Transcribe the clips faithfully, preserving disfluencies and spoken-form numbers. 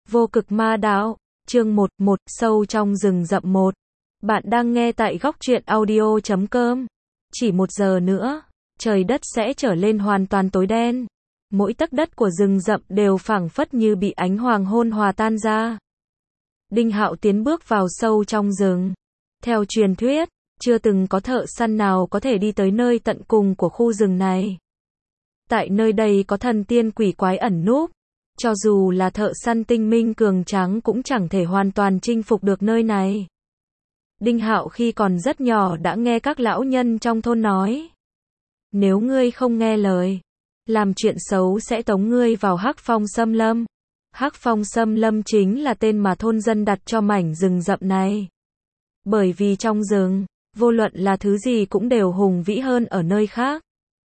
Vô cực ma đạo, chương một, một, sâu trong rừng rậm một. Bạn đang nghe tại góc truyện audio chấm com. Chỉ một giờ nữa, trời đất sẽ trở lên hoàn toàn tối đen. Mỗi tấc đất của rừng rậm đều phảng phất như bị ánh hoàng hôn hòa tan ra. Đinh Hạo tiến bước vào sâu trong rừng. Theo truyền thuyết, chưa từng có thợ săn nào có thể đi tới nơi tận cùng của khu rừng này. Tại nơi đây có thần tiên quỷ quái ẩn núp. Cho dù là thợ săn tinh minh cường tráng cũng chẳng thể hoàn toàn chinh phục được nơi này. Đinh Hạo khi còn rất nhỏ đã nghe các lão nhân trong thôn nói. Nếu ngươi không nghe lời, làm chuyện xấu sẽ tống ngươi vào Hắc Phong Xâm Lâm. Hắc Phong Xâm Lâm chính là tên mà thôn dân đặt cho mảnh rừng rậm này. Bởi vì trong rừng, vô luận là thứ gì cũng đều hùng vĩ hơn ở nơi khác.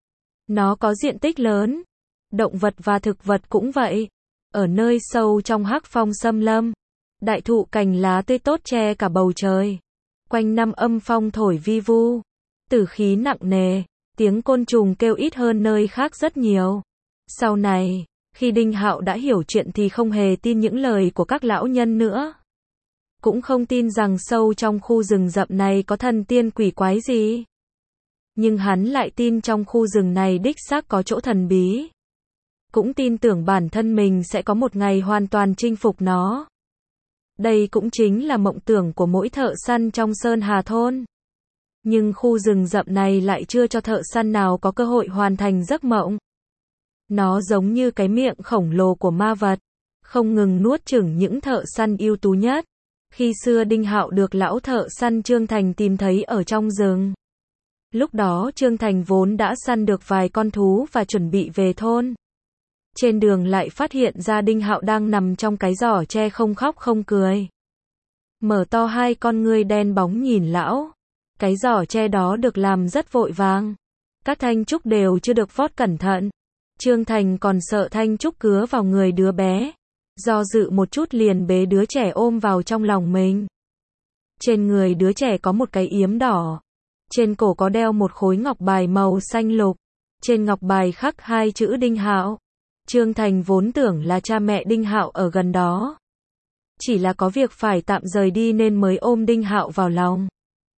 Nó có diện tích lớn, động vật và thực vật cũng vậy. Ở nơi sâu trong Hắc Phong Xâm Lâm, đại thụ cành lá tươi tốt che cả bầu trời. Quanh năm âm phong thổi vi vu, tử khí nặng nề, tiếng côn trùng kêu ít hơn nơi khác rất nhiều. Sau này, khi Đinh Hạo đã hiểu chuyện thì không hề tin những lời của các lão nhân nữa. Cũng không tin rằng sâu trong khu rừng rậm này có thần tiên quỷ quái gì. Nhưng hắn lại tin trong khu rừng này đích xác có chỗ thần bí. Cũng tin tưởng bản thân mình sẽ có một ngày hoàn toàn chinh phục nó. Đây cũng chính là mộng tưởng của mỗi thợ săn trong Sơn Hà thôn. Nhưng khu rừng rậm này lại chưa cho thợ săn nào có cơ hội hoàn thành giấc mộng. Nó giống như cái miệng khổng lồ của ma vật, không ngừng nuốt chửng những thợ săn ưu tú nhất. Khi xưa Đinh Hạo được lão thợ săn Trương Thành tìm thấy ở trong rừng. Lúc đó Trương Thành vốn đã săn được vài con thú và chuẩn bị về thôn. Trên đường lại phát hiện ra Đinh Hạo đang nằm trong cái giỏ tre không khóc không cười. Mở to hai con ngươi đen bóng nhìn lão. Cái giỏ tre đó được làm rất vội vàng. Các thanh trúc đều chưa được vót cẩn thận. Trương Thành còn sợ thanh trúc cứa vào người đứa bé. Do dự một chút liền bế đứa trẻ ôm vào trong lòng mình. Trên người đứa trẻ có một cái yếm đỏ. Trên cổ có đeo một khối ngọc bài màu xanh lục. Trên ngọc bài khắc hai chữ Đinh Hạo. Trương Thành vốn tưởng là cha mẹ Đinh Hạo ở gần đó. Chỉ là có việc phải tạm rời đi nên mới ôm Đinh Hạo vào lòng.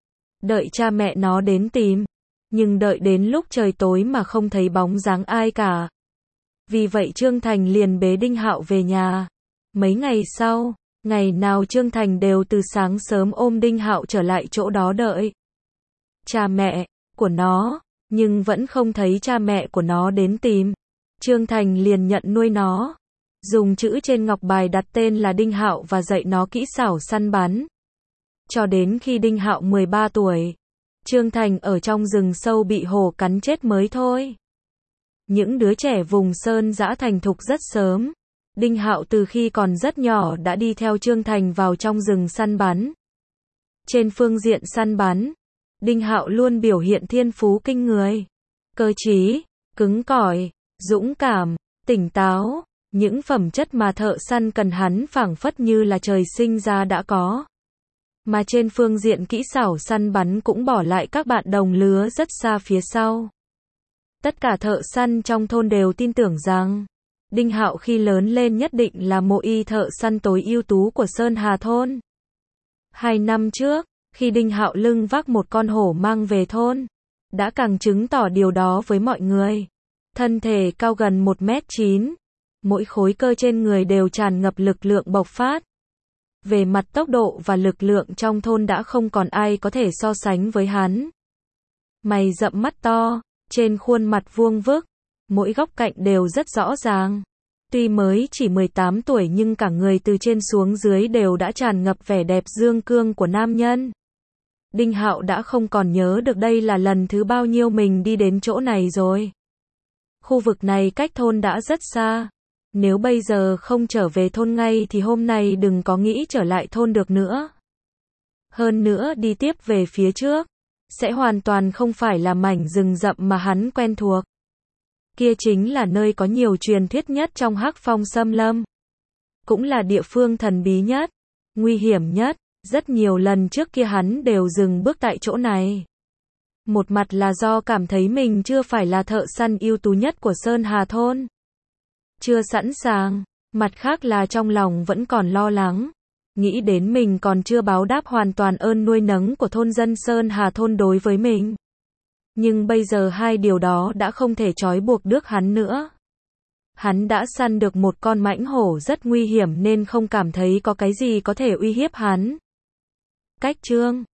Đợi cha mẹ nó đến tìm. Nhưng đợi đến lúc trời tối mà không thấy bóng dáng ai cả. Vì vậy Trương Thành liền bế Đinh Hạo về nhà. Mấy ngày sau, ngày nào Trương Thành đều từ sáng sớm ôm Đinh Hạo trở lại chỗ đó đợi cha mẹ của nó, nhưng vẫn không thấy cha mẹ của nó đến tìm. Trương Thành liền nhận nuôi nó, dùng chữ trên ngọc bài đặt tên là Đinh Hạo và dạy nó kỹ xảo săn bắn. Cho đến khi Đinh Hạo mười ba tuổi, Trương Thành ở trong rừng sâu bị hổ cắn chết mới thôi. Những đứa trẻ vùng sơn dã thành thục rất sớm. Đinh Hạo từ khi còn rất nhỏ đã đi theo Trương Thành vào trong rừng săn bắn. Trên phương diện săn bắn, Đinh Hạo luôn biểu hiện thiên phú kinh người. Cơ trí, cứng cỏi, dũng cảm, tỉnh táo, những phẩm chất mà thợ săn cần hắn phảng phất như là trời sinh ra đã có. Mà trên phương diện kỹ xảo săn bắn cũng bỏ lại các bạn đồng lứa rất xa phía sau. Tất cả thợ săn trong thôn đều tin tưởng rằng Đinh Hạo khi lớn lên nhất định là mộ y thợ săn tối ưu tú của Sơn Hà thôn. Hai năm trước, khi Đinh Hạo lưng vác một con hổ mang về thôn, đã càng chứng tỏ điều đó với mọi người. Thân thể cao gần một mét chín, mỗi khối cơ trên người đều tràn ngập lực lượng bộc phát. Về mặt tốc độ và lực lượng trong thôn đã không còn ai có thể so sánh với hắn. Mày rậm mắt to, trên khuôn mặt vuông vức, mỗi góc cạnh đều rất rõ ràng. Tuy mới chỉ mười tám tuổi nhưng cả người từ trên xuống dưới đều đã tràn ngập vẻ đẹp dương cương của nam nhân. Đinh Hạo đã không còn nhớ được đây là lần thứ bao nhiêu mình đi đến chỗ này rồi. Khu vực này cách thôn đã rất xa. Nếu bây giờ không trở về thôn ngay thì hôm nay đừng có nghĩ trở lại thôn được nữa. Hơn nữa đi tiếp về phía trước, sẽ hoàn toàn không phải là mảnh rừng rậm mà hắn quen thuộc. Kia chính là nơi có nhiều truyền thuyết nhất trong Hắc Phong Xâm Lâm. Cũng là địa phương thần bí nhất, nguy hiểm nhất. Rất nhiều lần trước kia hắn đều dừng bước tại chỗ này. Một mặt là do cảm thấy mình chưa phải là thợ săn ưu tú nhất của Sơn Hà thôn. Chưa sẵn sàng, Mặt khác là trong lòng vẫn còn lo lắng, nghĩ đến mình còn chưa báo đáp hoàn toàn ơn nuôi nấng của thôn dân Sơn Hà thôn đối với mình. Nhưng bây giờ hai điều đó đã không thể trói buộc được hắn nữa. Hắn đã săn được một con mãnh hổ rất nguy hiểm nên không cảm thấy có cái gì có thể uy hiếp hắn. Cách chương